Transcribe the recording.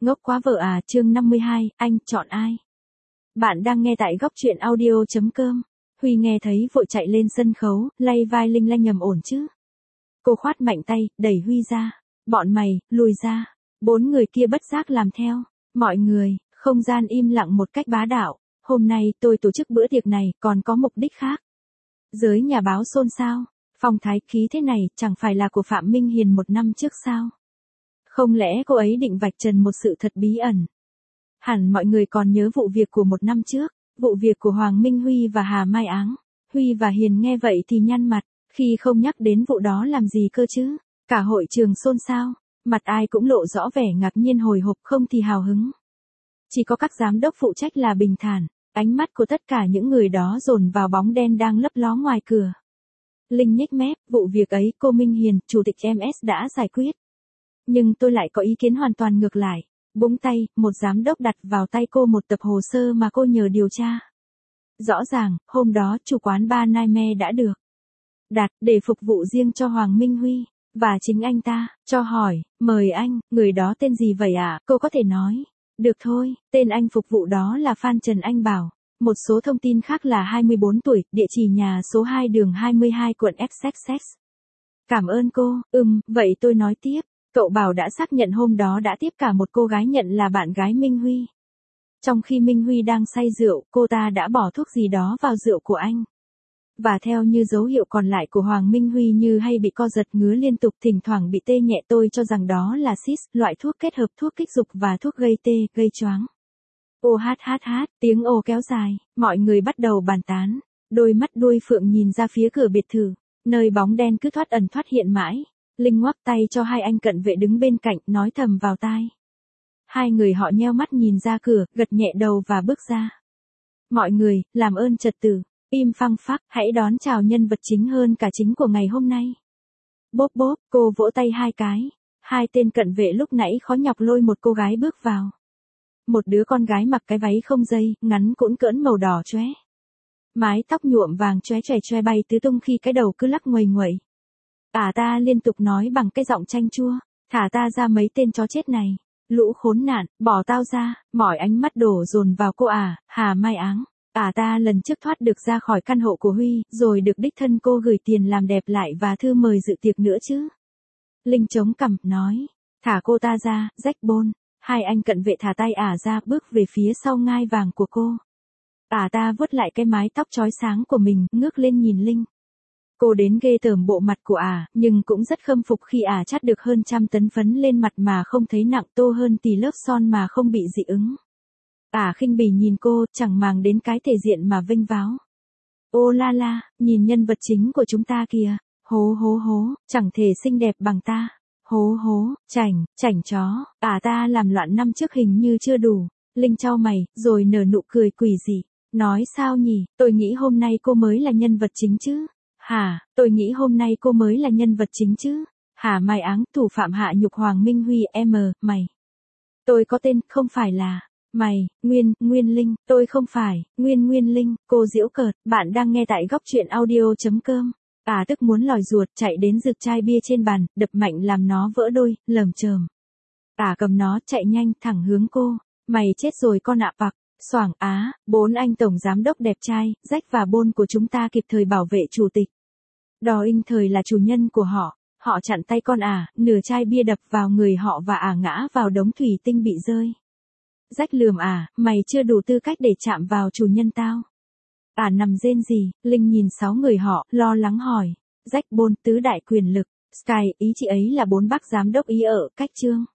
Ngốc quá vợ à, chương 52, anh chọn ai? Bạn đang nghe tại góc truyện audio.com. Huy nghe thấy vội chạy lên sân khấu, lay vai Linh lanh ngầm ổn chứ. Cô khoát mạnh tay, đẩy Huy ra. Bọn mày, lùi ra. 4 người kia bất giác làm theo. Mọi người, không gian im lặng một cách bá đạo. Hôm nay tôi tổ chức bữa tiệc này còn có mục đích khác. Giới nhà báo xôn xao. Phong thái khí thế này chẳng phải là của Phạm Minh Hiền 1 năm trước sao? Không lẽ cô ấy định vạch trần một sự thật bí ẩn? Hẳn mọi người còn nhớ vụ việc của 1 năm trước, vụ việc của Hoàng Minh Huy và Hà Mai Áng. Huy và Hiền nghe vậy thì nhăn mặt, khi không nhắc đến vụ đó làm gì cơ chứ? Cả hội trường xôn xao, mặt ai cũng lộ rõ vẻ ngạc nhiên hồi hộp không thì hào hứng. Chỉ có các giám đốc phụ trách là bình thản, ánh mắt của tất cả những người đó dồn vào bóng đen đang lấp ló ngoài cửa. Linh nhếch mép, vụ việc ấy cô Minh Hiền, chủ tịch MS đã giải quyết. Nhưng tôi lại có ý kiến hoàn toàn ngược lại. Búng tay, một giám đốc đặt vào tay cô một tập hồ sơ mà cô nhờ điều tra. Rõ ràng, hôm đó chủ quán bar Nightmare đã được đặt để phục vụ riêng cho Hoàng Minh Huy. Và chính anh ta, cho hỏi, mời anh, người đó tên gì vậy ạ? Cô có thể nói. Được thôi, tên anh phục vụ đó là Phan Trần Anh Bảo. Một số thông tin khác là 24 tuổi, địa chỉ nhà số 2 đường 22 quận XXX. Cảm ơn cô, vậy tôi nói tiếp. Cậu Bảo đã xác nhận hôm đó đã tiếp cả một cô gái nhận là bạn gái Minh Huy. Trong khi Minh Huy đang say rượu, cô ta đã bỏ thuốc gì đó vào rượu của anh. Và theo như dấu hiệu còn lại của Hoàng Minh Huy như hay bị co giật ngứa liên tục, thỉnh thoảng bị tê nhẹ, tôi cho rằng đó là cis, loại thuốc kết hợp thuốc kích dục và thuốc gây tê, gây choáng. Ô hát hát hát, tiếng ồ kéo dài, mọi người bắt đầu bàn tán. Đôi mắt đuôi phượng nhìn ra phía cửa biệt thự, nơi bóng đen cứ thoát ẩn thoát hiện mãi. Linh ngoắc tay cho 2 anh cận vệ đứng bên cạnh, nói thầm vào tai. 2 người họ nheo mắt nhìn ra cửa, gật nhẹ đầu và bước ra. Mọi người, làm ơn trật tự, im phăng phắc, hãy đón chào nhân vật chính hơn cả chính của ngày hôm nay. Bốp bốp, cô vỗ tay 2 cái. 2 tên cận vệ lúc nãy khó nhọc lôi một cô gái bước vào. Một đứa con gái mặc cái váy không dây, ngắn cũn cỡn màu đỏ chóe. Mái tóc nhuộm vàng chóe bay tứ tung khi cái đầu cứ lắc nguầy nguậy. Ta liên tục nói bằng cái giọng chanh chua, thả ta ra mấy tên chó chết này. Lũ khốn nạn, bỏ tao ra, mọi ánh mắt đổ dồn vào cô Hà Mai Áng. Ta lần trước thoát được ra khỏi căn hộ của Huy, rồi được đích thân cô gửi tiền làm đẹp lại và thư mời dự tiệc nữa chứ. Linh chống cằm, nói, thả cô ta ra, rách bôn. 2 anh cận vệ thả tay ra, bước về phía sau ngai vàng của cô. Ta vuốt lại cái mái tóc chói sáng của mình, ngước lên nhìn Linh. Cô đến ghê tởm bộ mặt của nhưng cũng rất khâm phục khi chắt được hơn 100 tấn phấn lên mặt mà không thấy nặng, tô hơn tỷ lớp son mà không bị dị ứng. Khinh bỉ nhìn cô, chẳng màng đến cái thể diện mà vênh váo. Ô la la, nhìn nhân vật chính của chúng ta kìa, hố, chẳng thể xinh đẹp bằng ta. Hố, chảnh chó, ta làm loạn năm trước hình như chưa đủ. Linh chau mày, rồi nở nụ cười quỷ dị. Nói sao nhỉ, tôi nghĩ hôm nay cô mới là nhân vật chính chứ. Tôi nghĩ hôm nay cô mới là nhân vật chính chứ. Hà Mai Áng, thủ phạm hạ nhục Hoàng Minh Huy, mày. Tôi có tên, không phải là, mày, Nguyên Linh, tôi không phải, Nguyên Linh, cô giễu cợt, bạn đang nghe tại góc truyện audio.com. Tức muốn lòi ruột, chạy đến giật chai bia trên bàn, đập mạnh làm nó vỡ đôi, lởm chởm. Cầm nó, chạy nhanh, thẳng hướng cô. Mày chết rồi con Pặc. Xoảng 4 anh tổng giám đốc đẹp trai, Rách và Bôn của chúng ta kịp thời bảo vệ chủ tịch. Đò Inh Thời là chủ nhân của họ. Họ chặn tay con nửa chai bia đập vào người họ và ngã vào đống thủy tinh bị rơi. Rách lườm mày chưa đủ tư cách để chạm vào chủ nhân tao. Nằm rên gì, Linh nhìn 6 người họ, lo lắng hỏi. Rách Bôn, tứ đại quyền lực, Sky, ý chị ấy là 4 bác giám đốc ý ở, cách trương.